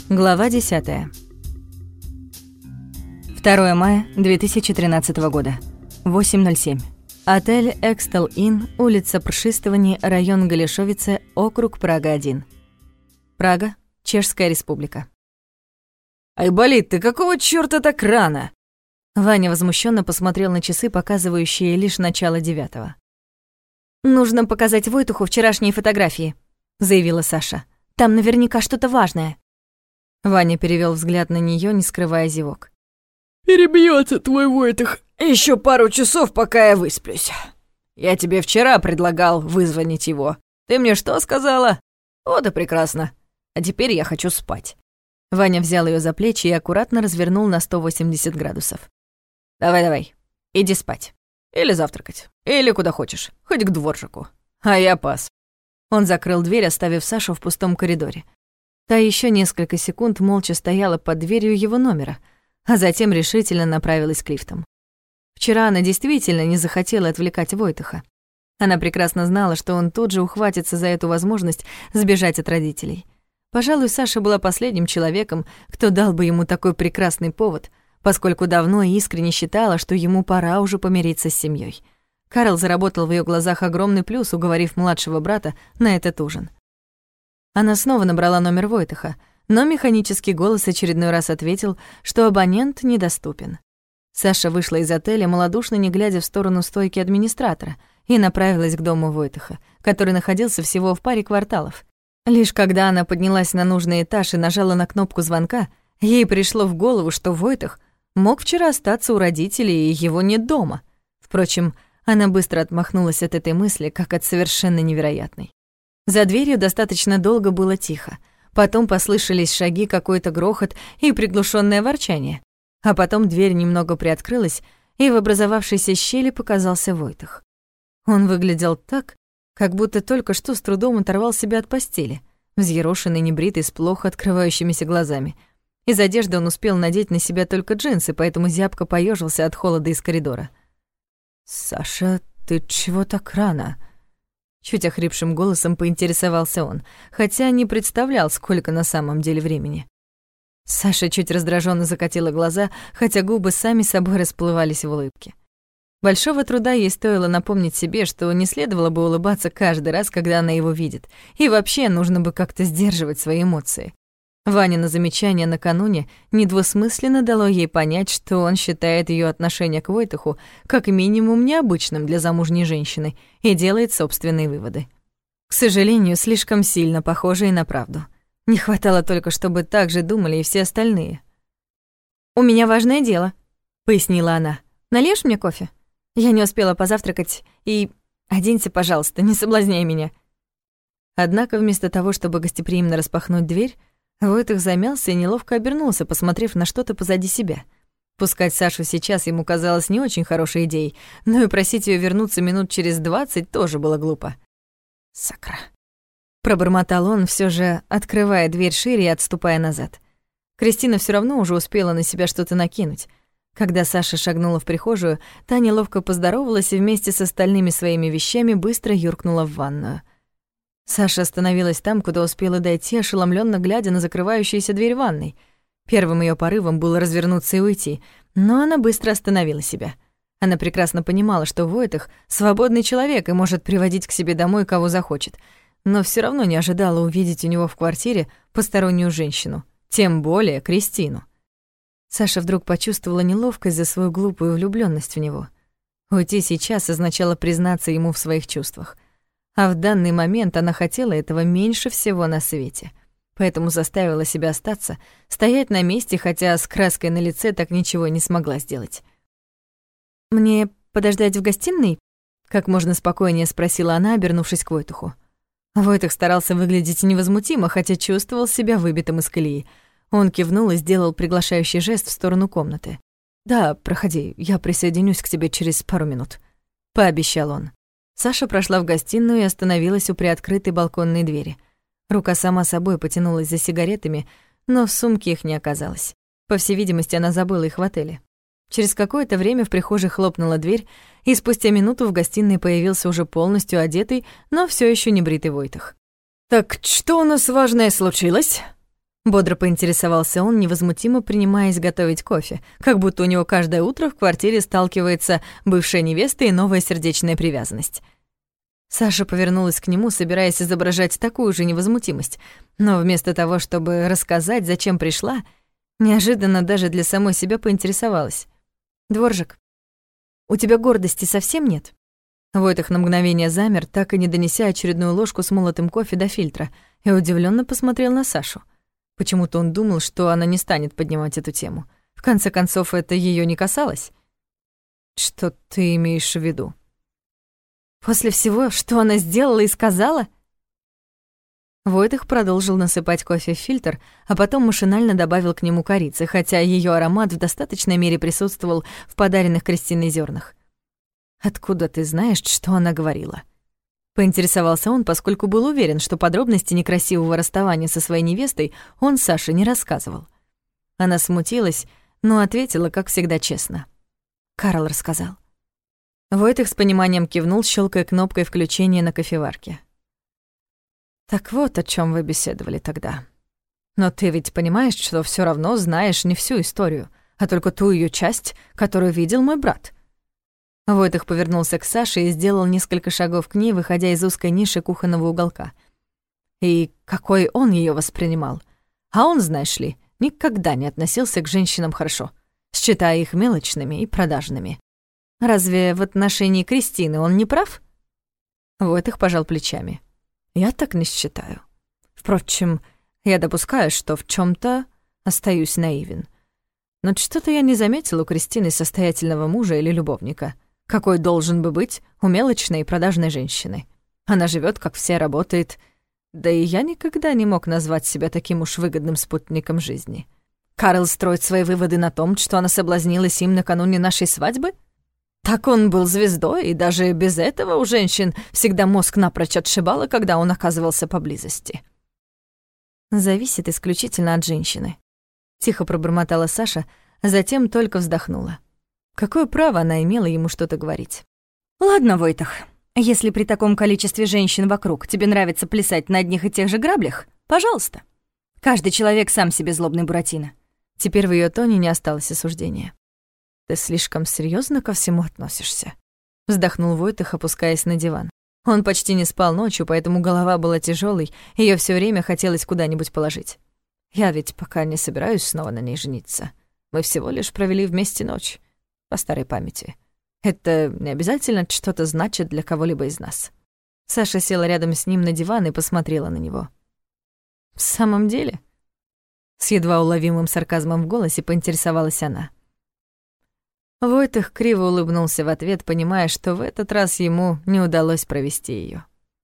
Глава 10. 2 мая 2013 года. 8:07. Отель «Экстел Инн», улица Пршистовани, район Галишовице, округ Прага-1. Прага, Чешская Республика. «Айболит, ты какого чёрта так рано?» Ваня возмущенно посмотрел на часы, показывающие лишь начало 9. «Нужно показать Войтуху вчерашние фотографии», — заявила Саша. «Там наверняка что-то важное». Ваня перевёл взгляд на неё, не скрывая зевок. «Перебьётся твой Войтух. Ещё пару часов, пока я высплюсь. Я тебе вчера предлагал вызвонить его. Ты мне что сказала? Вот и прекрасно. А теперь я хочу спать». Ваня взял её за плечи и аккуратно развернул на 180 градусов. «Давай, иди спать. Или завтракать. Или куда хочешь. Хоть к дворжику. А я пас». Он закрыл дверь, оставив Сашу в пустом коридоре. Та ещё несколько секунд молча стояла под дверью его номера, а затем решительно направилась к лифтам. Вчера она действительно не захотела отвлекать Войтуха. Она прекрасно знала, что он тут же ухватится за эту возможность сбежать от родителей. Пожалуй, Саша была последним человеком, кто дал бы ему такой прекрасный повод, поскольку давно и искренне считала, что ему пора уже помириться с семьёй. Карл заработал в её глазах огромный плюс, уговорив младшего брата на этот ужин. Она снова набрала номер Войтуха, но механический голос очередной раз ответил, что абонент недоступен. Саша вышла из отеля, малодушно не глядя в сторону стойки администратора, и направилась к дому Войтуха, который находился всего в паре кварталов. Лишь когда она поднялась на нужный этаж и нажала на кнопку звонка, ей пришло в голову, что Войтух мог вчера остаться у родителей, и его нет дома. Впрочем, она быстро отмахнулась от этой мысли, как от совершенно невероятной. За дверью достаточно долго было тихо. Потом послышались шаги, какой-то грохот и приглушённое ворчание. А потом дверь немного приоткрылась, и в образовавшейся щели показался Войтух. Он выглядел так, как будто только что с трудом оторвал себя от постели, взъерошенный, небритый, с плохо открывающимися глазами. Из одежды он успел надеть на себя только джинсы, поэтому зябко поёжился от холода из коридора. «Саша, ты чего так рано?» Чуть охрипшим голосом поинтересовался он, хотя не представлял, сколько на самом деле времени. Саша чуть раздражённо закатила глаза, хотя губы сами собой расплывались в улыбке. Большого труда ей стоило напомнить себе, что не следовало бы улыбаться каждый раз, когда она его видит, и вообще нужно бы как-то сдерживать свои эмоции. Ванино замечание накануне недвусмысленно дало ей понять, что он считает её отношение к Войтуху как минимум необычным для замужней женщины и делает собственные выводы. К сожалению, слишком сильно похожие на правду. Не хватало только, чтобы так же думали и все остальные. «У меня важное дело», — пояснила она. «Нальёшь мне кофе? Я не успела позавтракать, и оденься, пожалуйста, не соблазняй меня». Однако вместо того, чтобы гостеприимно распахнуть дверь, Войтух замялся и неловко обернулся, посмотрев на что-то позади себя. Пускать Сашу сейчас ему казалось не очень хорошей идеей, но и просить её вернуться минут через 20 тоже было глупо. «Сакра», — пробормотал он, всё же открывая дверь шире и отступая назад. Кристина всё равно уже успела на себя что-то накинуть. Когда Саша шагнула в прихожую, та неловко поздоровалась и вместе с остальными своими вещами быстро юркнула в ванную. Саша остановилась там, куда успела дойти, ошеломлённо глядя на закрывающуюся дверь ванной. Первым её порывом было развернуться и уйти, но она быстро остановила себя. Она прекрасно понимала, что Войтух — свободный человек и может приводить к себе домой кого захочет, но всё равно не ожидала увидеть у него в квартире постороннюю женщину, тем более Кристину. Саша вдруг почувствовала неловкость за свою глупую влюблённость в него. Уйти сейчас означало признаться ему в своих чувствах. А в данный момент она хотела этого меньше всего на свете. Поэтому заставила себя остаться, стоять на месте, хотя с краской на лице так ничего не смогла сделать. «Мне подождать в гостиной?» — как можно спокойнее спросила она, обернувшись к Войтуху. Войтух старался выглядеть невозмутимо, хотя чувствовал себя выбитым из колеи. Он кивнул и сделал приглашающий жест в сторону комнаты. «Да, проходи, я присоединюсь к тебе через пару минут», — пообещал он. Саша прошла в гостиную и остановилась у приоткрытой балконной двери. Рука сама собой потянулась за сигаретами, но в сумке их не оказалось. По всей видимости, она забыла их в отеле. Через какое-то время в прихожей хлопнула дверь, и спустя минуту в гостиной появился уже полностью одетый, но всё ещё не бритый Войтух. «Так что у нас важное случилось?» Бодро поинтересовался он, невозмутимо принимаясь готовить кофе, как будто у него каждое утро в квартире сталкивается бывшая невеста и новая сердечная привязанность. Саша повернулась к нему, собираясь изображать такую же невозмутимость, но вместо того, чтобы рассказать, зачем пришла, неожиданно даже для самой себя поинтересовалась. «Дворжик, у тебя гордости совсем нет?» Войтых на мгновение замер, так и не донеся очередную ложку с молотым кофе до фильтра, и удивленно посмотрел на Сашу. Почему-то он думал, что она не станет поднимать эту тему. В конце концов, это ее не касалось. «Что ты имеешь в виду?» «После всего, что она сделала и сказала?» Войтых продолжил насыпать кофе в фильтр, а потом машинально добавил к нему корицы, хотя ее аромат в достаточной мере присутствовал в подаренных Кристиной зернах. «Откуда ты знаешь, что она говорила?» Поинтересовался он, поскольку был уверен, что подробности некрасивого расставания со своей невестой он Саше не рассказывал. Она смутилась, но ответила, как всегда, честно. Карл рассказал. Войтых с пониманием кивнул, щелкая кнопкой включения на кофеварке. «Так вот, о чем вы беседовали тогда. Но ты ведь понимаешь, что все равно знаешь не всю историю, а только ту ее часть, которую видел мой брат». Войтых повернулся к Саше и сделал несколько шагов к ней, выходя из узкой ниши кухонного уголка. И какой он ее воспринимал. А он, знаешь ли, никогда не относился к женщинам хорошо, считая их мелочными и продажными. Разве в отношении Кристины он не прав? Войтых пожал плечами. Я так не считаю. Впрочем, я допускаю, что в чем то остаюсь наивен. Но что-то я не заметил у Кристины состоятельного мужа или любовника, какой должен бы быть у мелочной и продажной женщины. Она живет, как все, работает, да и я никогда не мог назвать себя таким уж выгодным спутником жизни. Карл строит свои выводы на том, что она соблазнилась им накануне нашей свадьбы? Так он был звездой, и даже без этого у женщин всегда мозг напрочь отшибало, когда он оказывался поблизости. «Зависит исключительно от женщины», — тихо пробормотала Саша, а затем только вздохнула. Какое право она имела ему что-то говорить? «Ладно, Войтах, если при таком количестве женщин вокруг тебе нравится плясать на одних и тех же граблях, пожалуйста. Каждый человек сам себе злобный Буратино». Теперь в ее тоне не осталось осуждения. «Ты слишком серьезно ко всему относишься?» Вздохнул Войтых, опускаясь на диван. Он почти не спал ночью, поэтому голова была тяжелой, ее все время хотелось куда-нибудь положить. «Я ведь пока не собираюсь снова на ней жениться. Мы всего лишь провели вместе ночь. По старой памяти. Это не обязательно что-то значит для кого-либо из нас». Саша села рядом с ним на диван и посмотрела на него. «В самом деле?» С едва уловимым сарказмом в голосе поинтересовалась она. Войтых криво улыбнулся в ответ, понимая, что в этот раз ему не удалось провести ее.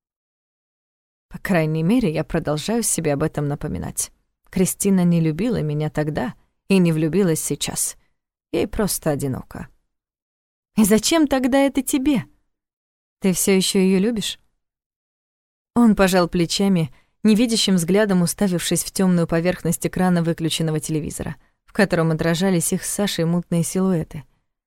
«По крайней мере, я продолжаю себе об этом напоминать. Кристина не любила меня тогда и не влюбилась сейчас. Ей просто одиноко». «И зачем тогда это тебе? Ты все еще ее любишь?» Он пожал плечами, невидящим взглядом уставившись в темную поверхность экрана выключенного телевизора, в котором отражались их с Сашей мутные силуэты.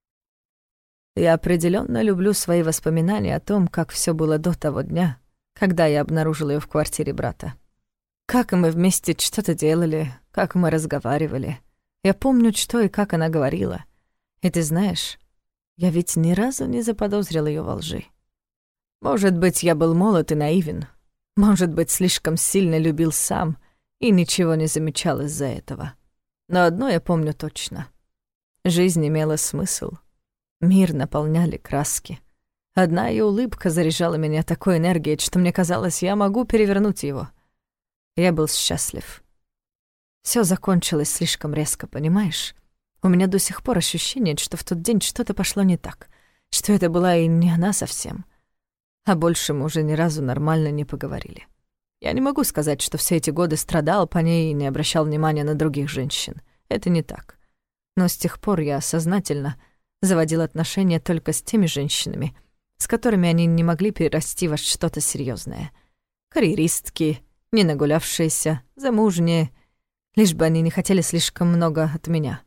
«Я определенно люблю свои воспоминания о том, как все было до того дня, когда я обнаружил ее в квартире брата. Как мы вместе что-то делали, как мы разговаривали. Я помню, что и как она говорила. И ты знаешь, я ведь ни разу не заподозрил ее во лжи. Может быть, я был молод и наивен. Может быть, слишком сильно любил сам и ничего не замечал из-за этого. Но одно я помню точно. Жизнь имела смысл. Мир наполняли краски. Одна ее улыбка заряжала меня такой энергией, что мне казалось, я могу перевернуть его. Я был счастлив. Все закончилось слишком резко, понимаешь? У меня до сих пор ощущение, что в тот день что-то пошло не так, что это была и не она совсем. А больше мы уже ни разу нормально не поговорили. Я не могу сказать, что все эти годы страдал по ней и не обращал внимания на других женщин. Это не так. Но с тех пор я сознательно заводил отношения только с теми женщинами, с которыми они не могли перерасти во что-то серьезное. Карьеристки, не нагулявшиеся, замужние, лишь бы они не хотели слишком много от меня.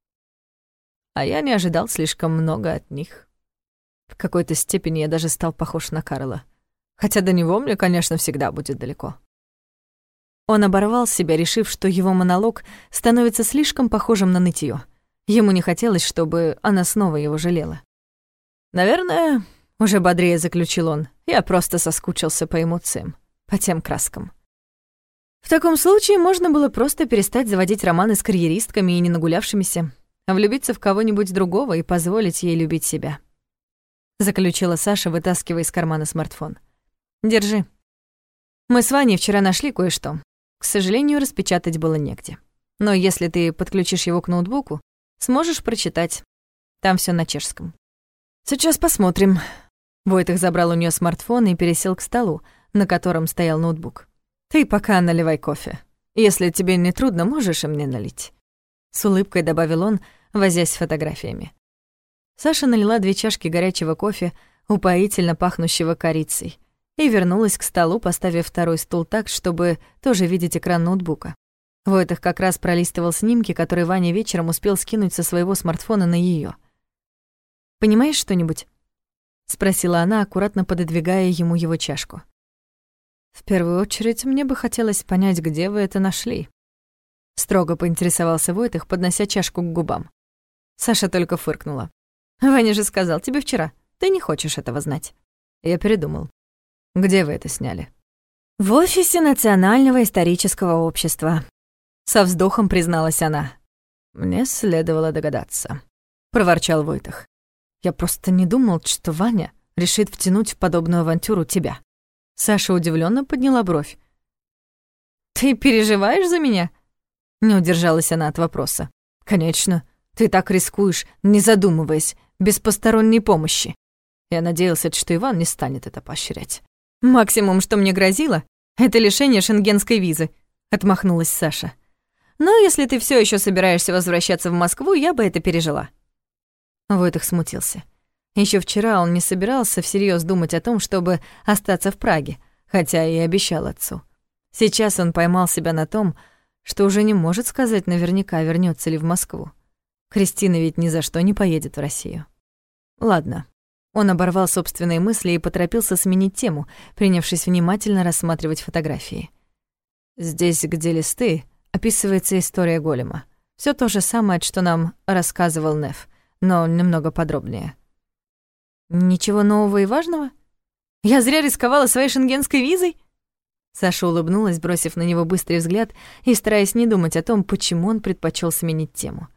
А я не ожидал слишком много от них. В какой-то степени я даже стал похож на Карла. Хотя до него мне, конечно, всегда будет далеко. Он оборвал себя, решив, что его монолог становится слишком похожим на нытьё. Ему не хотелось, чтобы она снова его жалела. «Наверное, — уже бодрее заключил он, — я просто соскучился по эмоциям, по тем краскам». В таком случае можно было просто перестать заводить романы с карьеристками и ненагулявшимися, а влюбиться в кого-нибудь другого и позволить ей любить себя. Заключила Саша, вытаскивая из кармана смартфон. «Держи. Мы с Ваней вчера нашли кое-что. К сожалению, распечатать было негде. Но если ты подключишь его к ноутбуку, сможешь прочитать. Там всё на чешском». «Сейчас посмотрим». Войтых забрал у неё смартфон и пересел к столу, на котором стоял ноутбук. «Ты пока наливай кофе. Если тебе не трудно, можешь и мне налить». С улыбкой добавил он, возясь с фотографиями. Саша налила 2 чашки горячего кофе, упоительно пахнущего корицей, и вернулась к столу, поставив второй стул так, чтобы тоже видеть экран ноутбука. Войтых как раз пролистывал снимки, которые Ваня вечером успел скинуть со своего смартфона на её. «Понимаешь что-нибудь?» — спросила она, аккуратно пододвигая ему его чашку. «В первую очередь, мне бы хотелось понять, где вы это нашли». Строго поинтересовался Войтых, поднося чашку к губам. Саша только фыркнула. «Ваня же сказал тебе вчера, ты не хочешь этого знать». Я передумал. «Где вы это сняли?» «В офисе Национального исторического общества», — со вздохом призналась она. «Мне следовало догадаться», — проворчал Войтых. «Я просто не думал, что Ваня решит втянуть в подобную авантюру тебя». Саша удивлённо подняла бровь. «Ты переживаешь за меня?» Не удержалась она от вопроса. «Конечно. Ты так рискуешь, не задумываясь, без посторонней помощи. Я надеялся, что Иван не станет это поощрять». «Максимум, что мне грозило, это лишение шенгенской визы», — отмахнулась Саша. «Но если ты всё ещё собираешься возвращаться в Москву, я бы это пережила». Войтых смутился. Ещё вчера он не собирался всерьёз думать о том, чтобы остаться в Праге, хотя и обещал отцу. Сейчас он поймал себя на том, что уже не может сказать наверняка, вернётся ли в Москву. Кристина ведь ни за что не поедет в Россию. Ладно. Он оборвал собственные мысли и поторопился сменить тему, принявшись внимательно рассматривать фотографии. Здесь, где листы, описывается история голема. Всё то же самое, что нам рассказывал Неф, но немного подробнее. «Ничего нового и важного? Я зря рисковала своей шенгенской визой?» Саша улыбнулась, бросив на него быстрый взгляд и стараясь не думать о том, почему он предпочёл сменить тему.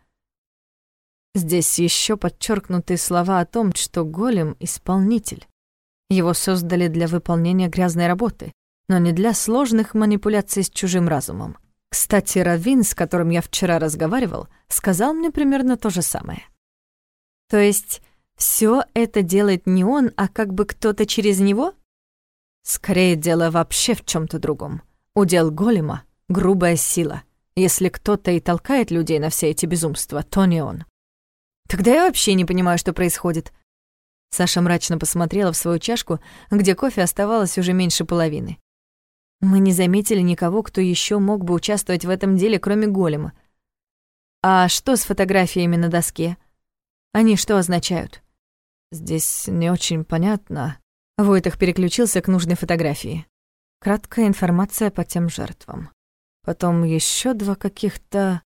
Здесь ещё подчеркнуты слова о том, что голем — исполнитель. Его создали для выполнения грязной работы, но не для сложных манипуляций с чужим разумом. Кстати, Равин, с которым я вчера разговаривал, сказал мне примерно то же самое. То есть всё это делает не он, а как бы кто-то через него? Скорее, дело вообще в чём-то другом. Удел голема — грубая сила. Если кто-то и толкает людей на все эти безумства, то не он. Тогда я вообще не понимаю, что происходит. Саша мрачно посмотрела в свою чашку, где кофе оставалось уже меньше половины. Мы не заметили никого, кто ещё мог бы участвовать в этом деле, кроме голема. А что с фотографиями на доске? Они что означают? Здесь не очень понятно. Войтых переключился к нужной фотографии. Краткая информация по тем жертвам. Потом ещё 2 каких-то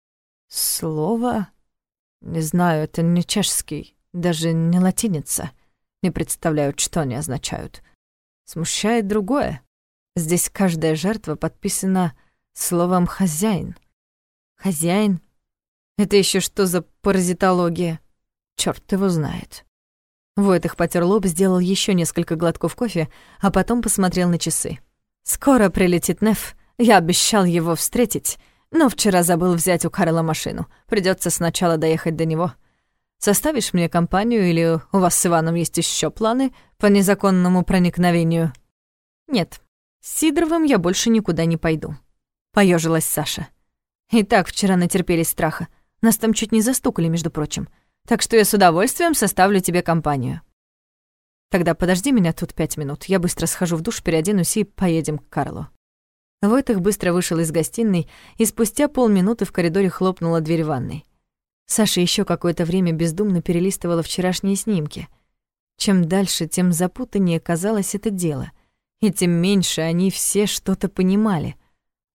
слова. Не знаю, это не чешский, даже не латиница. Не представляю, что они означают. Смущает другое. Здесь каждая жертва подписана словом «хозяин». Хозяин? Это ещё что за паразитология? Чёрт его знает. Войтых потер лоб, сделал ещё несколько глотков кофе, а потом посмотрел на часы. «Скоро прилетит Неф. Я обещал его встретить, но вчера забыл взять у Карла машину. Придётся сначала доехать до него. Составишь мне компанию или у вас с Иваном есть ещё планы по незаконному проникновению?» «Нет, с Сидоровым я больше никуда не пойду», — поёжилась Саша. «И так вчера натерпелись страха. Нас там чуть не застукали, между прочим. Так что я с удовольствием составлю тебе компанию». «Тогда подожди меня тут 5 минут. Я быстро схожу в душ, переоденусь и поедем к Карлу». Войтых быстро вышел из гостиной, и спустя полминуты в коридоре хлопнула дверь ванной. Саша ещё какое-то время бездумно перелистывала вчерашние снимки. Чем дальше, тем запутаннее казалось это дело, и тем меньше они все что-то понимали.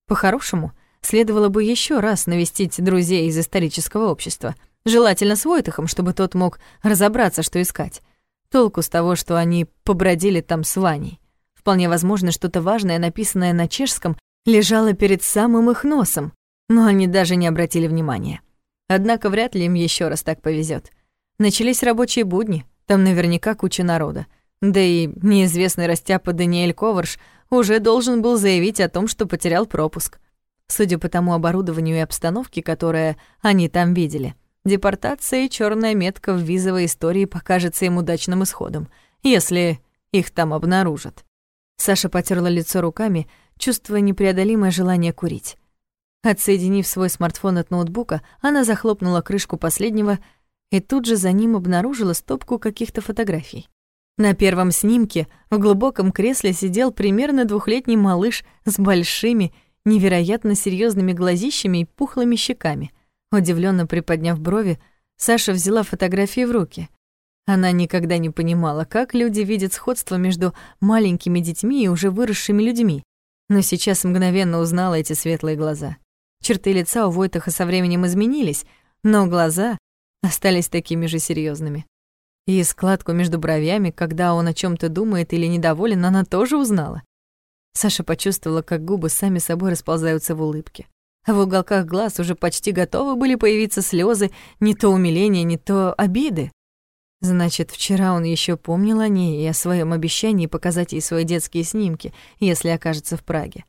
По-хорошему, следовало бы еще раз навестить друзей из исторического общества, желательно с Войтахом, чтобы тот мог разобраться, что искать. Толку с того, что они побродили там с Ваней. Вполне возможно, что-то важное, написанное на чешском, лежало перед самым их носом, но они даже не обратили внимания. Однако вряд ли им еще раз так повезет. Начались рабочие будни, там наверняка куча народа. Да и неизвестный растяпа Даниэль Коварш уже должен был заявить о том, что потерял пропуск. Судя по тому оборудованию и обстановке, которое они там видели, депортация и чёрная метка в визовой истории покажется им удачным исходом, если их там обнаружат. Саша потёрла лицо руками, чувствуя непреодолимое желание курить. Отсоединив свой смартфон от ноутбука, она захлопнула крышку последнего и тут же за ним обнаружила стопку каких-то фотографий. На первом снимке в глубоком кресле сидел примерно 2-летний малыш с большими, невероятно серьёзными глазищами и пухлыми щеками. Удивлённо приподняв брови, Саша взяла фотографии в руки. Она никогда не понимала, как люди видят сходство между маленькими детьми и уже выросшими людьми, но сейчас мгновенно узнала эти светлые глаза. Черты лица у Войтаха со временем изменились, но глаза остались такими же серьёзными. И складку между бровями, когда он о чём-то думает или недоволен, она тоже узнала. Саша почувствовала, как губы сами собой расползаются в улыбке. А в уголках глаз уже почти готовы были появиться слёзы, не то умиления, не то обиды. Значит, вчера он ещё помнил о ней и о своём обещании показать ей свои детские снимки, если окажется в Праге.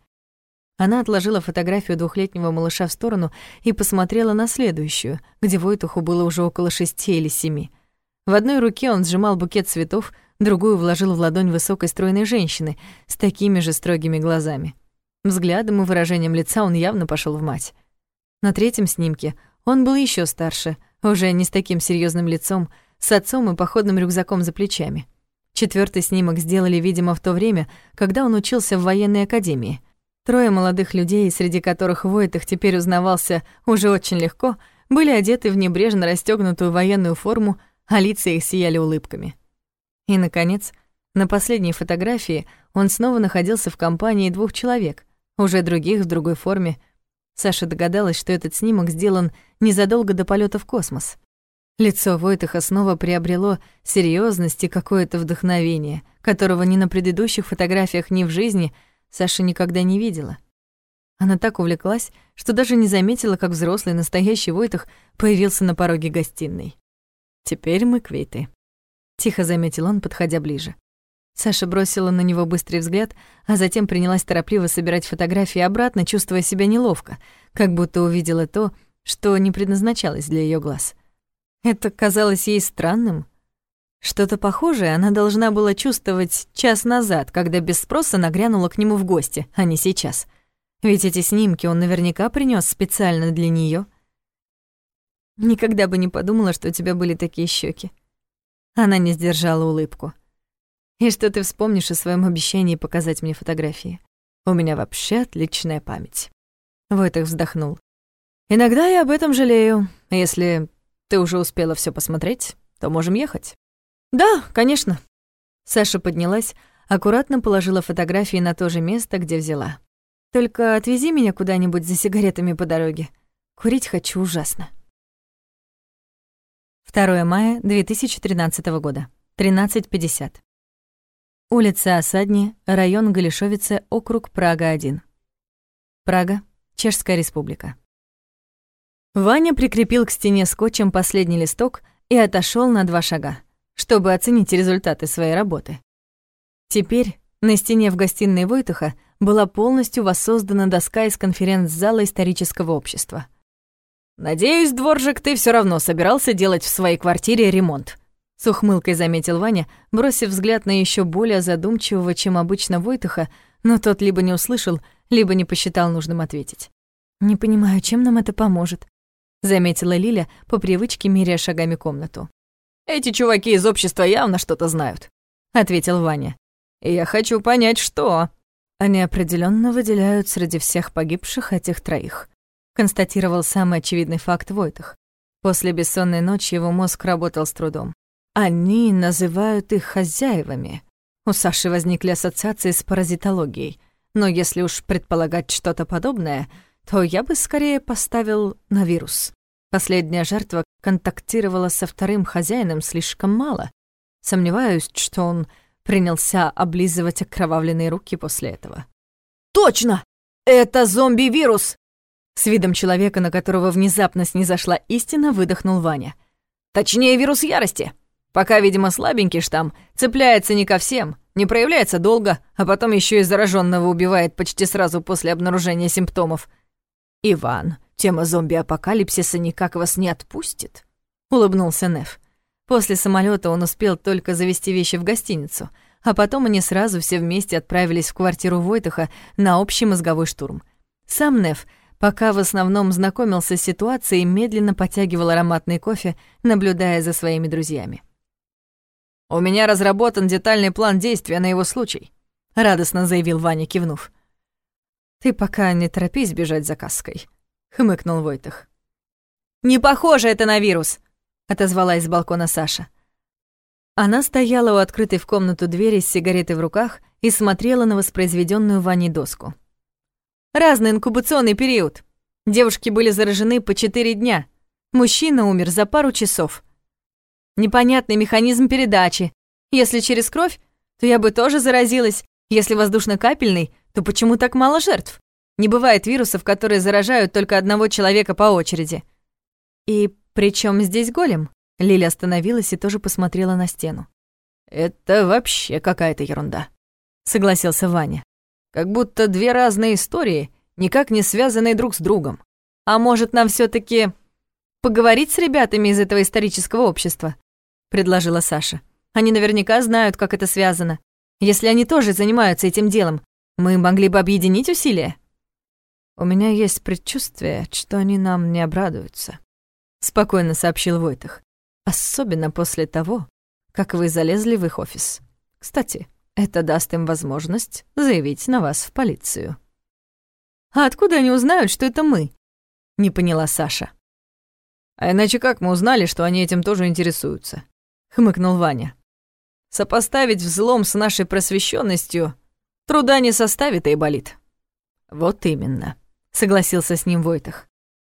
Она отложила фотографию 2-летнего малыша в сторону и посмотрела на следующую, где Войтаху было уже около 6 или 7. В одной руке он сжимал букет цветов, другую вложил в ладонь высокой стройной женщины с такими же строгими глазами. Взглядом и выражением лица он явно пошёл в мать. На третьем снимке он был ещё старше, уже не с таким серьёзным лицом, с отцом и походным рюкзаком за плечами. 4-й снимок сделали, видимо, в то время, когда он учился в военной академии. 3 молодых людей, среди которых Войтах теперь узнавался уже очень легко, были одеты в небрежно расстёгнутую военную форму, а лица их сияли улыбками. И, наконец, на последней фотографии он снова находился в компании 2 человек, уже других в другой форме. Саша догадалась, что этот снимок сделан незадолго до полёта в космос. Лицо Войтаха снова приобрело серьёзность и какое-то вдохновение, которого ни на предыдущих фотографиях, ни в жизни Саша никогда не видела. Она так увлеклась, что даже не заметила, как взрослый настоящий Войтах появился на пороге гостиной. «Теперь мы квиты», — тихо заметил он, подходя ближе. Саша бросила на него быстрый взгляд, а затем принялась торопливо собирать фотографии обратно, чувствуя себя неловко, как будто увидела то, что не предназначалось для её глаз. Это казалось ей странным. Что-то похожее она должна была чувствовать час назад, когда без спроса нагрянула к нему в гости, а не сейчас. Ведь эти снимки он наверняка принёс специально для неё. «Никогда бы не подумала, что у тебя были такие щёки». Она не сдержала улыбку. «И что ты вспомнишь о своём обещании показать мне фотографии? У меня вообще отличная память». Войтах вздохнул. «Иногда я об этом жалею. Если ты уже успела всё посмотреть, то можем ехать». «Да, конечно». Саша поднялась, аккуратно положила фотографии на то же место, где взяла. «Только отвези меня куда-нибудь за сигаретами по дороге. Курить хочу ужасно». 2 мая 2013 года, 13:50. Улица Осадни, район Галишовице, округ Прага-1. Прага, Чешская Республика. Ваня прикрепил к стене скотчем последний листок и отошёл на 2 шага, чтобы оценить результаты своей работы. Теперь на стене в гостиной Войтаха была полностью воссоздана доска из конференц-зала исторического общества. «Надеюсь, дворжик, ты всё равно собирался делать в своей квартире ремонт», — с ухмылкой заметил Ваня, бросив взгляд на ещё более задумчивого, чем обычно, Войтаха, но тот либо не услышал, либо не посчитал нужным ответить. «Не понимаю, чем нам это поможет», — заметила Лиля, по привычке меряя шагами комнату. «Эти чуваки из общества явно что-то знают», — ответил Ваня. «И я хочу понять, что...» «Они определённо выделяют среди всех погибших этих 3», — констатировал самый очевидный факт Войтах. После бессонной ночи его мозг работал с трудом. «Они называют их хозяевами». У Саши возникли ассоциации с паразитологией. но если уж предполагать что-то подобное, то я бы скорее поставил на вирус. Последняя жертва контактировала со вторым хозяином слишком мало. Сомневаюсь, что он принялся облизывать окровавленные руки после этого. «Точно! Это зомби-вирус!» С видом человека, на которого внезапно снизошла истина, выдохнул Ваня. «Точнее, вирус ярости. Пока, видимо, слабенький штамм, цепляется не ко всем, не проявляется долго, а потом еще и зараженного убивает почти сразу после обнаружения симптомов. Иван, тема зомби-апокалипсиса никак вас не отпустит?» — улыбнулся Нев. После самолета он успел только завести вещи в гостиницу, а потом они сразу все вместе отправились в квартиру Войтаха на общий мозговой штурм. Сам Нев, пока в основном знакомился с ситуацией, медленно потягивал ароматный кофе, наблюдая за своими друзьями. «У меня разработан детальный план действия на его случай», — радостно заявил Ваня, кивнув. «Ты пока не торопись бежать за каской», — хмыкнул Войтах. «Не похоже это на вирус», — отозвалась с балкона Саша. Она стояла у открытой в комнату двери с сигаретой в руках и смотрела на воспроизведенную Ваней доску. «Разный инкубационный период. Девушки были заражены по 4 дня. Мужчина умер за пару часов. Непонятный механизм передачи. Если через кровь, то я бы тоже заразилась. Если воздушно-капельный, то почему так мало жертв? Не бывает вирусов, которые заражают только одного человека по очереди». «И при чем здесь голем?» Лиля остановилась и тоже посмотрела на стену. «Это вообще какая-то ерунда», — согласился Ваня. «Как будто две разные истории, никак не связанные друг с другом. А может, нам все таки поговорить с ребятами из этого исторического общества?» — предложила Саша. «Они наверняка знают, как это связано. Если они тоже занимаются этим делом, мы могли бы объединить усилия». «У меня есть предчувствие, что они нам не обрадуются», — спокойно сообщил Войтах. «Особенно после того, как вы залезли в их офис. Кстати, это даст им возможность заявить на вас в полицию». «А откуда они узнают, что это мы?» — не поняла Саша. «А иначе как мы узнали, что они этим тоже интересуются?» — хмыкнул Ваня. «Сопоставить взлом с нашей просвещенностью труда не составит, Айболит». «Вот именно», — согласился с ним Войтах.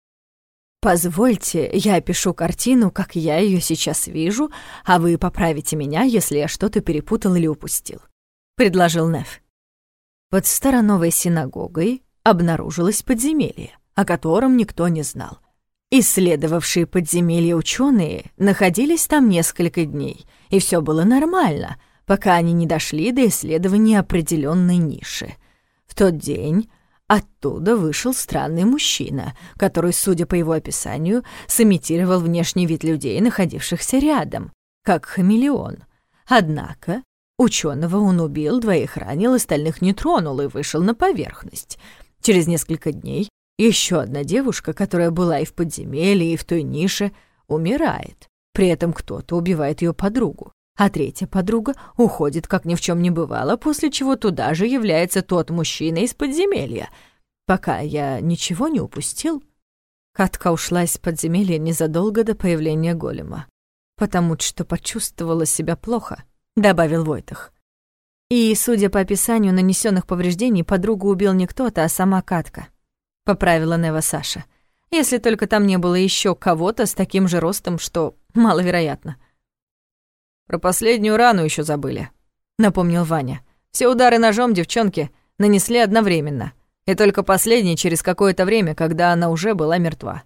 «Позвольте, я опишу картину, как я ее сейчас вижу, а вы поправите меня, если я что-то перепутал или упустил», — предложил Нев. Под Староновой синагогой обнаружилось подземелье, о котором никто не знал. Исследовавшие подземелье ученые находились там несколько дней, и все было нормально, пока они не дошли до исследования определенной ниши. В тот день оттуда вышел странный мужчина, который, судя по его описанию, сымитировал внешний вид людей, находившихся рядом, как хамелеон. Однако ученого он убил, двоих ранил, остальных не тронул и вышел на поверхность. Через несколько дней еще одна девушка, которая была и в подземелье, и в той нише, умирает. При этом кто-то убивает ее подругу, а третья подруга уходит, как ни в чем не бывало, после чего туда же является тот мужчина из подземелья. Пока я ничего не упустил. Катка ушла из подземелья незадолго до появления голема, потому что почувствовала себя плохо, добавил Войтах. И, судя по описанию нанесенных повреждений, подругу убил не кто-то, а сама Катка. Поправила Нева Саша. Если только там не было еще кого-то с таким же ростом, что маловероятно. «Про последнюю рану еще забыли», — напомнил Ваня. «Все удары ножом девчонки нанесли одновременно, и только последний через какое-то время, когда она уже была мертва».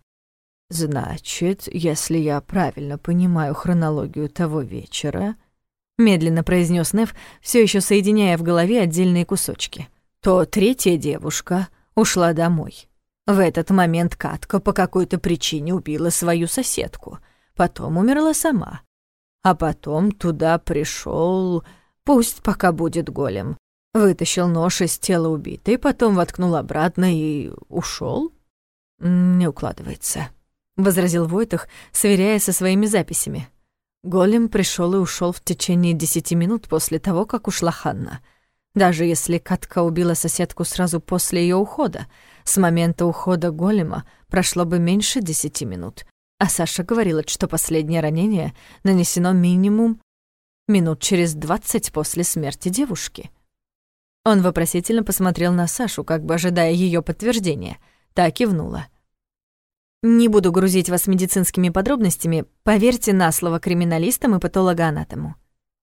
«Значит, если я правильно понимаю хронологию того вечера», — медленно произнес Нев, все еще соединяя в голове отдельные кусочки, «то третья девушка ушла домой. В этот момент Катка по какой-то причине убила свою соседку, потом умерла сама. А потом туда пришел, пусть пока будет голем, вытащил нож из тела убитой, потом воткнул обратно и ушел. «Не укладывается», — возразил Войтах, сверяя со своими записями. Голем пришел и ушел в течение 10 минут после того, как ушла Ханна. Даже если Катка убила соседку сразу после ее ухода, с момента ухода голема прошло бы меньше 10 минут. А Саша говорила, что последнее ранение нанесено минимум минут через 20 после смерти девушки. Он вопросительно посмотрел на Сашу, как бы ожидая её подтверждения. Та кивнула. «Не буду грузить вас медицинскими подробностями, поверьте на слово криминалистам и патологоанатому».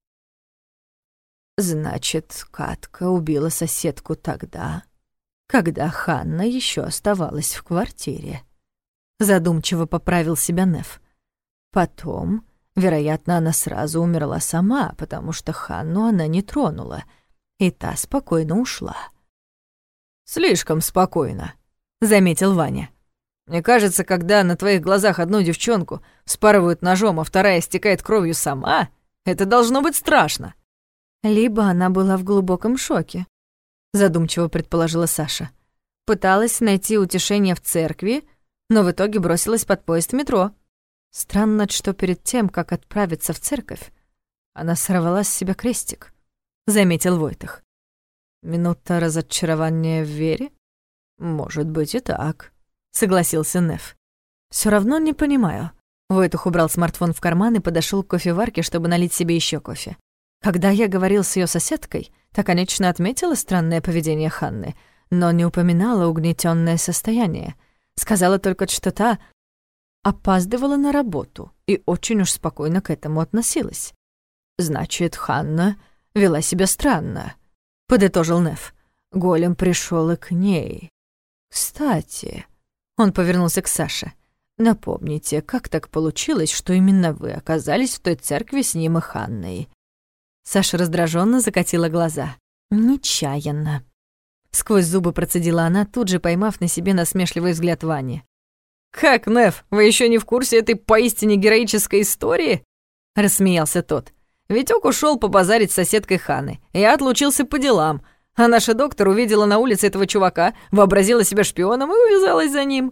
«Значит, Катка убила соседку тогда, когда Ханна ещё оставалась в квартире», — задумчиво поправил себя Неф. «Потом, вероятно, она сразу умерла сама, потому что Ханну она не тронула, и та спокойно ушла». «Слишком спокойно», — заметил Ваня. «Мне кажется, когда на твоих глазах одну девчонку вспарывают ножом, а вторая истекает кровью сама, это должно быть страшно». «Либо она была в глубоком шоке», — задумчиво предположила Саша. «Пыталась найти утешение в церкви, но в итоге бросилась под поезд метро. Странно, что перед тем, как отправиться в церковь, она сорвала с себя крестик», — заметил Войтых. «Минута разочарования в вере? Может быть и так», — согласился Неф. «Всё равно не понимаю». Войтых убрал смартфон в карман и подошёл к кофеварке, чтобы налить себе ещё кофе. Когда я говорил с её соседкой, та, конечно, отметила странное поведение Ханны, но не упоминала угнетённое состояние. Сказала только, что та опаздывала на работу и очень уж спокойно к этому относилась. «Значит, Ханна вела себя странно», — подытожил Неф. «Голем пришёл и к ней. Кстати...» — он повернулся к Саше. «Напомните, как так получилось, что именно вы оказались в той церкви с ним и Ханной?» Саша раздражённо закатила глаза. «Нечаянно». Сквозь зубы процедила она, тут же поймав на себе насмешливый взгляд Вани. «Как, Неф, вы ещё не в курсе этой поистине героической истории?» — рассмеялся тот. «Витёк ушёл побазарить с соседкой Ханы. Я отлучился по делам, а наша доктор увидела на улице этого чувака, вообразила себя шпионом и увязалась за ним».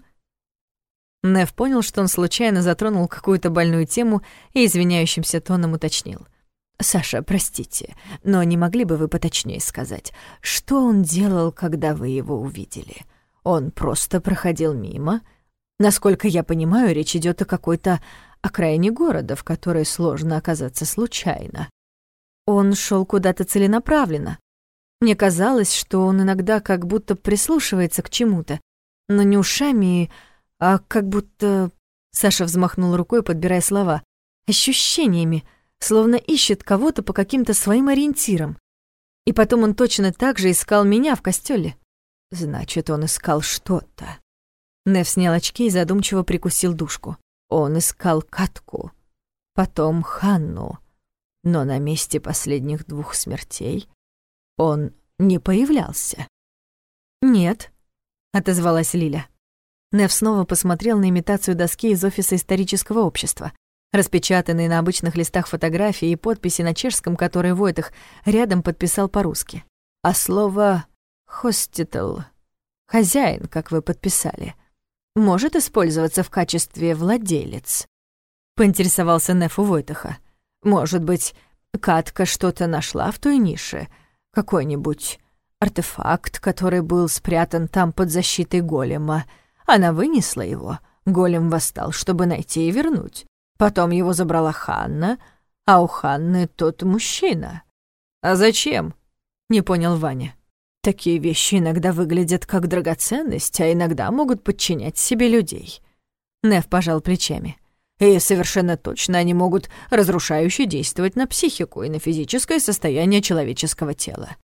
Неф понял, что он случайно затронул какую-то больную тему и извиняющимся тоном уточнил. «Саша, простите, но не могли бы вы поточнее сказать, что он делал, когда вы его увидели? Он просто проходил мимо? Насколько я понимаю, речь идёт о какой-то окраине города, в которой сложно оказаться случайно». Он шёл куда-то целенаправленно. Мне казалось, что он иногда как будто прислушивается к чему-то, но не ушами, а как будто... Саша взмахнул рукой, подбирая слова. Ощущениями, словно ищет кого-то по каким-то своим ориентирам. И потом он точно так же искал меня в костёле. «Значит, он искал что-то». Неф снял очки и задумчиво прикусил дужку. «Он искал Катку, потом Ханну, но на месте последних 2 смертей он не появлялся». «Нет», — отозвалась Лиля. Неф снова посмотрел на имитацию доски из офиса исторического общества, распечатанные на обычных листах фотографии и подписи на чешском, которые Войтых рядом подписал по-русски. «А слово «хоститл» — хозяин, как вы подписали, может использоваться в качестве владелец?» — поинтересовался Неф у Войтыха. «Может быть, Катка что-то нашла в той нише? Какой-нибудь артефакт, который был спрятан там под защитой голема? Она вынесла его, голем восстал, чтобы найти и вернуть. Потом его забрала Ханна, а у Ханны тот мужчина». «А зачем?» — не понял Ваня. «Такие вещи иногда выглядят как драгоценность, а иногда могут подчинять себе людей». Неф пожал плечами. «И совершенно точно они могут разрушающе действовать на психику и на физическое состояние человеческого тела».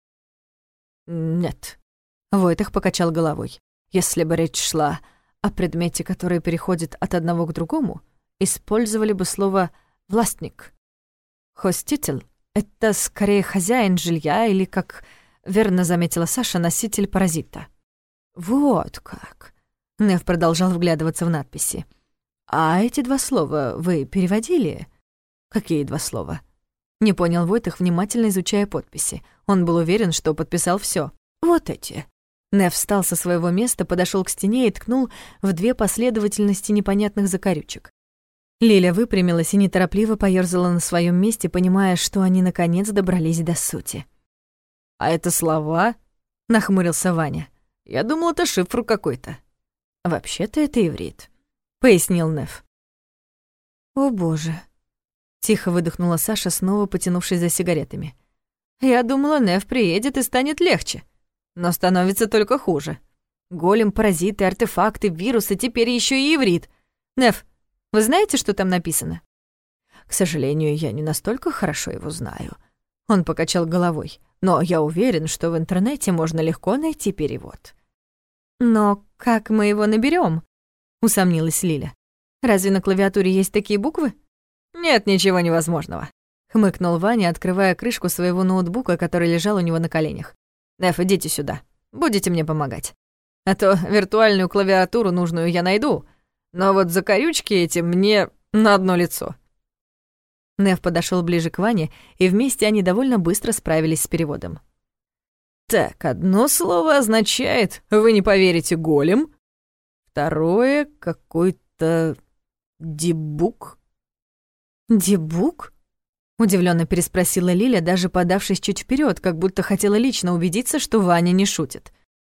«Нет», — Войтых покачал головой. «Если бы речь шла о предмете, который переходит от одного к другому, использовали бы слово «властник». «Хоститель» — это скорее хозяин жилья или, как верно заметила Саша, носитель паразита. «Вот как!» — Неф продолжал вглядываться в надписи. «А эти 2 слова вы переводили?» «Какие 2 слова?» Не понял Войтых, внимательно изучая подписи. Он был уверен, что подписал всё. «Вот эти». Неф встал со своего места, подошёл к стене и ткнул в 2 последовательности непонятных закорючек. Лиля выпрямилась и неторопливо поёрзала на своём месте, понимая, что они наконец добрались до сути. «А это слова?» — нахмурился Ваня. «Я думал, это шифр какой-то». «Вообще-то это иврит», — пояснил Неф. «О боже», — тихо выдохнула Саша, снова потянувшись за сигаретами. Я думала, Нев приедет и станет легче. Но становится только хуже. Голем, паразиты, артефакты, вирусы, теперь еще и иврит. Нев, вы знаете, что там написано? К сожалению, я не настолько хорошо его знаю. Он покачал головой. Но я уверен, что в интернете можно легко найти перевод. Но как мы его наберем? Усомнилась Лиля. Разве на клавиатуре есть такие буквы? Нет ничего невозможного. Хмыкнул Ваня, открывая крышку своего ноутбука, который лежал у него на коленях. Неф, идите сюда. Будете мне помогать. А то виртуальную клавиатуру нужную я найду, но вот закорючки эти мне на одно лицо. Неф подошел ближе к Ване, и вместе они довольно быстро справились с переводом. Так, одно слово означает, вы не поверите, голем. Второе — какой-то дебук. Дебук? Удивленно переспросила Лиля, даже подавшись чуть вперед, как будто хотела лично убедиться, что Ваня не шутит.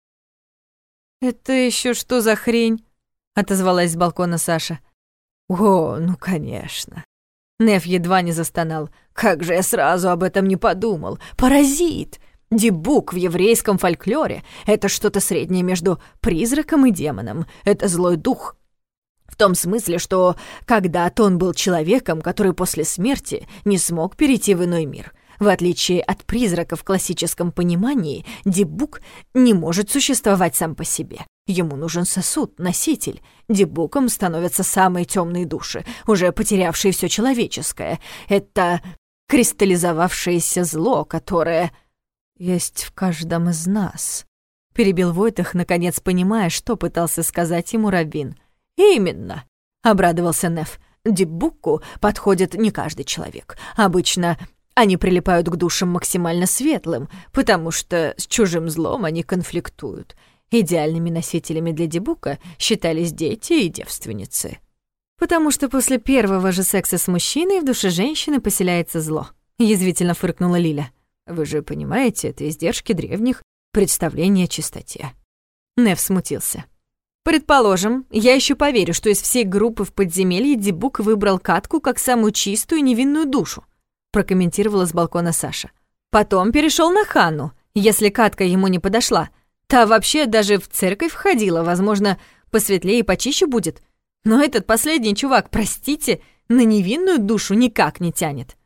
«Это еще что за хрень?» — отозвалась с балкона Саша. «О, ну конечно». Неф едва не застонал. «Как же я сразу об этом не подумал! Паразит! Дебук в еврейском фольклоре — это что-то среднее между призраком и демоном. Это злой дух. В том смысле, что когда-то он был человеком, который после смерти не смог перейти в иной мир. В отличие от призрака в классическом понимании, дебук не может существовать сам по себе. Ему нужен сосуд, носитель. Дебуком становятся самые темные души, уже потерявшие все человеческое. Это кристаллизовавшееся зло, которое есть в каждом из нас. Перебил Войтах, наконец понимая, что пытался сказать ему Раввин. «Именно», — обрадовался Неф. «Дебуку подходит не каждый человек. Обычно они прилипают к душам максимально светлым, потому что с чужим злом они конфликтуют. Идеальными носителями для дебука считались дети и девственницы. Потому что после первого же секса с мужчиной в душе женщины поселяется зло», — язвительно фыркнула Лиля. «Вы же понимаете, это издержки древних представлений о чистоте». Неф смутился. «Предположим, я еще поверю, что из всей группы в подземелье дебук выбрал Катку как самую чистую и невинную душу», прокомментировала с балкона Саша. «Потом перешел на Ханну, если Катка ему не подошла. Та вообще даже в церковь ходила, возможно, посветлее и почище будет. Но этот последний чувак, простите, на невинную душу никак не тянет».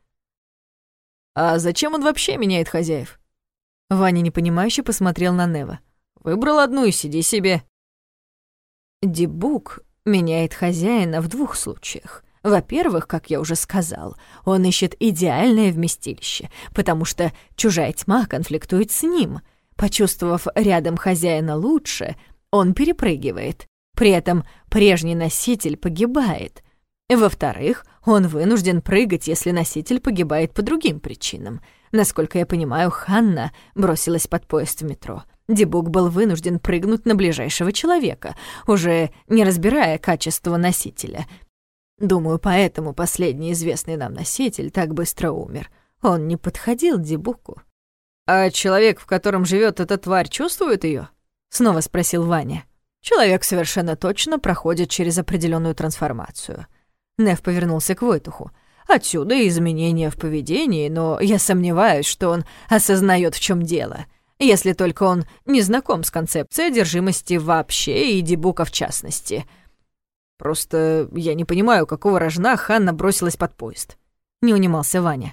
«А зачем он вообще меняет хозяев?» Ваня непонимающе посмотрел на Нева. «Выбрал одну и сиди себе». Дебук меняет хозяина в двух случаях. Во-первых, как я уже сказал, он ищет идеальное вместилище, потому что чужая тьма конфликтует с ним. Почувствовав рядом хозяина лучше, он перепрыгивает. При этом прежний носитель погибает. Во-вторых, он вынужден прыгать, если носитель погибает по другим причинам. Насколько я понимаю, Ханна бросилась под поезд в метро. Дебук был вынужден прыгнуть на ближайшего человека, уже не разбирая качества носителя. Думаю, поэтому последний известный нам носитель так быстро умер. Он не подходил Дебуку. «А человек, в котором живет эта тварь, чувствует ее? Снова спросил Ваня. «Человек совершенно точно проходит через определенную трансформацию». Неф повернулся к Войтуху. «Отсюда и изменения в поведении, но я сомневаюсь, что он осознает, в чем дело. Если только он не знаком с концепцией одержимости вообще и Дебука в частности. Просто я не понимаю, какого рожна Ханна бросилась под поезд». Не унимался Ваня.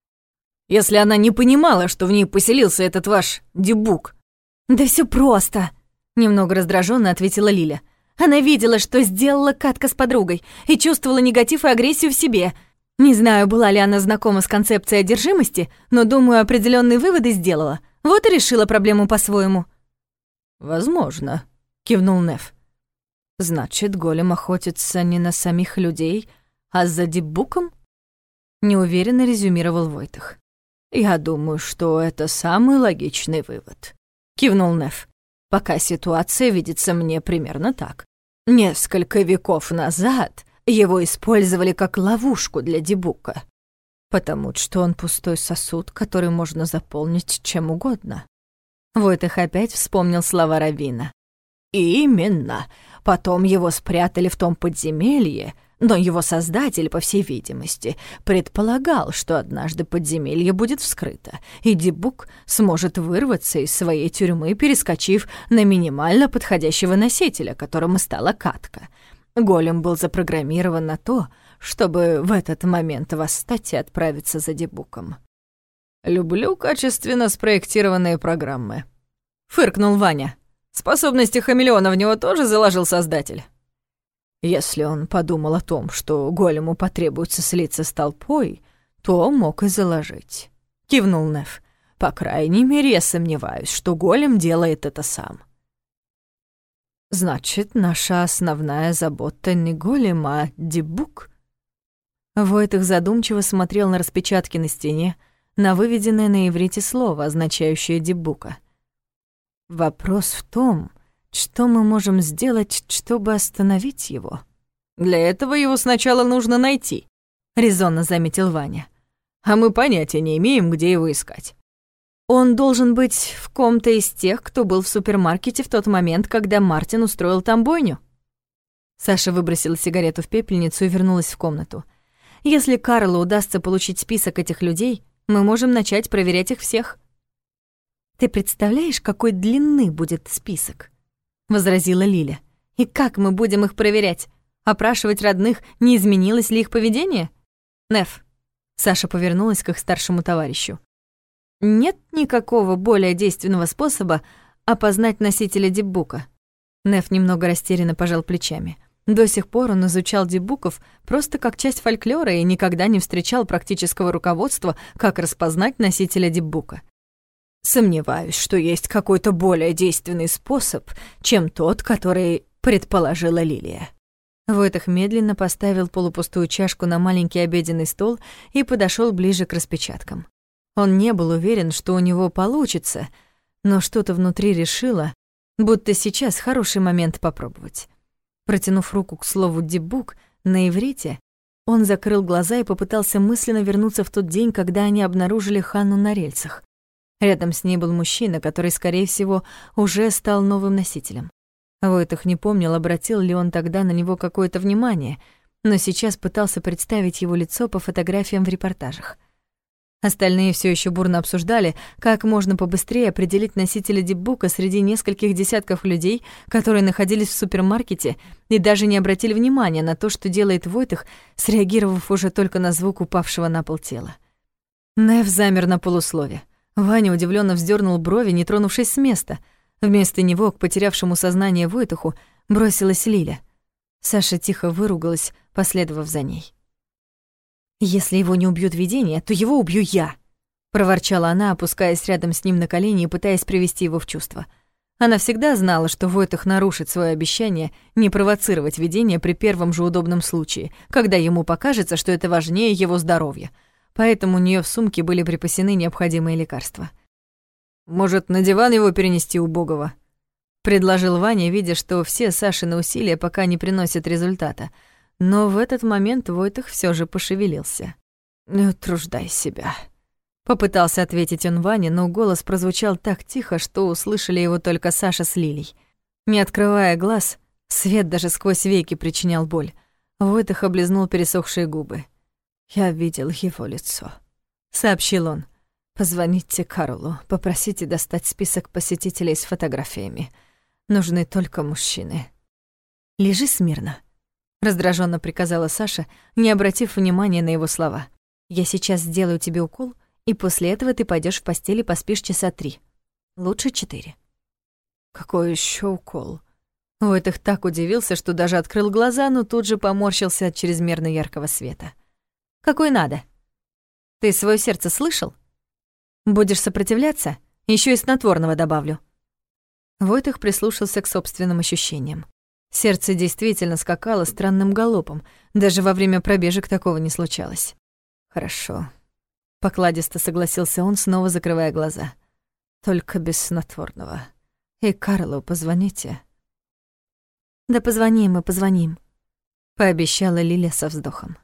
«Если она не понимала, что в ней поселился этот ваш Дебук». «Да все просто», — немного раздраженно ответила Лиля. «Она видела, что сделала Катка с подругой, и чувствовала негатив и агрессию в себе. Не знаю, была ли она знакома с концепцией одержимости, но, думаю, определенные выводы сделала. Вот и решила проблему по-своему». «Возможно», — кивнул Неф. «Значит, голем охотится не на самих людей, а за Дебуком?» Неуверенно резюмировал Войтах. «Я думаю, что это самый логичный вывод», — кивнул Неф. «Пока ситуация видится мне примерно так. Несколько веков назад его использовали как ловушку для Дебука, потому что он пустой сосуд, который можно заполнить чем угодно». Войтах опять вспомнил слова Раввина. «Именно. Потом его спрятали в том подземелье, Но его создатель, по всей видимости, предполагал, что однажды подземелье будет вскрыто, и Дибук сможет вырваться из своей тюрьмы, перескочив на минимально подходящего носителя, которым и стала катка. Голем был запрограммирован на то, чтобы в этот момент восстать и отправиться за Дибуком. «Люблю качественно спроектированные программы», — фыркнул Ваня. «Способности хамелеона в него тоже заложил создатель?» Если он подумал о том, что голему потребуется слиться с толпой, то мог и заложить. Кивнул Неф. По крайней мере, я сомневаюсь, что голем делает это сам. Значит, наша основная забота не голем, а Дибук? Войтых задумчиво смотрел на распечатки на стене, на выведенное на иврите слово, означающее Дибука. Вопрос в том, что мы можем сделать, чтобы остановить его? Для этого его сначала нужно найти, резонно заметил Ваня. А мы понятия не имеем, где его искать. Он должен быть в ком-то из тех, кто был в супермаркете в тот момент, когда Мартин устроил там бойню. Саша выбросила сигарету в пепельницу и вернулась в комнату. Если Карлу удастся получить список этих людей, мы можем начать проверять их всех. Ты представляешь, какой длины будет список? Возразила Лиля. И как мы будем их проверять? Опрашивать родных, не изменилось ли их поведение? Неф. Саша повернулась к их старшему товарищу. Нет никакого более действенного способа опознать носителя диббука. Неф немного растерянно пожал плечами. До сих пор он изучал диббуков просто как часть фольклора и никогда не встречал практического руководства, как распознать носителя диббука. Сомневаюсь, что есть какой-то более действенный способ, чем тот, который предположила Лилия. Войтых медленно поставил полупустую чашку на маленький обеденный стол и подошел ближе к распечаткам. Он не был уверен, что у него получится, но что-то внутри решило, будто сейчас хороший момент попробовать. Протянув руку к слову «дибук» на иврите, он закрыл глаза и попытался мысленно вернуться в тот день, когда они обнаружили Ханну на рельсах. Рядом с ней был мужчина, который, скорее всего, уже стал новым носителем. Войтых не помнил, обратил ли он тогда на него какое-то внимание, но сейчас пытался представить его лицо по фотографиям в репортажах. Остальные все еще бурно обсуждали, как можно побыстрее определить носителя диббука среди нескольких десятков людей, которые находились в супермаркете и даже не обратили внимания на то, что делает Войтых, среагировав уже только на звук упавшего на пол тела. Неф замер на полуслове. Ваня удивленно вздернул брови, не тронувшись с места. Вместо него к потерявшему сознание Войтуху бросилась Лиля. Саша тихо выругалась, последовав за ней. «Если его не убьют видения, то его убью я», — проворчала она, опускаясь рядом с ним на колени и пытаясь привести его в чувство. Она всегда знала, что Войтых нарушит свое обещание не провоцировать видение при первом же удобном случае, когда ему покажется, что это важнее его здоровья. Поэтому у нее в сумке были припасены необходимые лекарства. «Может, на диван его перенести убогого?» — предложил Ваня, видя, что все Сашины усилия пока не приносят результата. Но в этот момент Войтых все же пошевелился. «Не утруждай себя», — попытался ответить он Ване, но голос прозвучал так тихо, что услышали его только Саша с Лилей. Не открывая глаз, свет даже сквозь веки причинял боль. Войтых облизнул пересохшие губы. «Я видел его лицо», — сообщил он. «Позвоните Карлу, попросите достать список посетителей с фотографиями. Нужны только мужчины». «Лежи смирно», — раздраженно приказала Саша, не обратив внимания на его слова. «Я сейчас сделаю тебе укол, и после этого ты пойдешь в постель и поспишь часа 3. Лучше 4». «Какой еще укол?» Войтых так удивился, что даже открыл глаза, но тут же поморщился от чрезмерно яркого света. «Какой надо? Ты своё сердце слышал? Будешь сопротивляться? Ещё и снотворного добавлю». Войтых прислушался к собственным ощущениям. Сердце действительно скакало странным галопом, даже во время пробежек такого не случалось. «Хорошо», — покладисто согласился он, снова закрывая глаза. «Только без снотворного. И Карлу позвоните». «Да позвоним мы, позвоним», — пообещала Лиля со вздохом.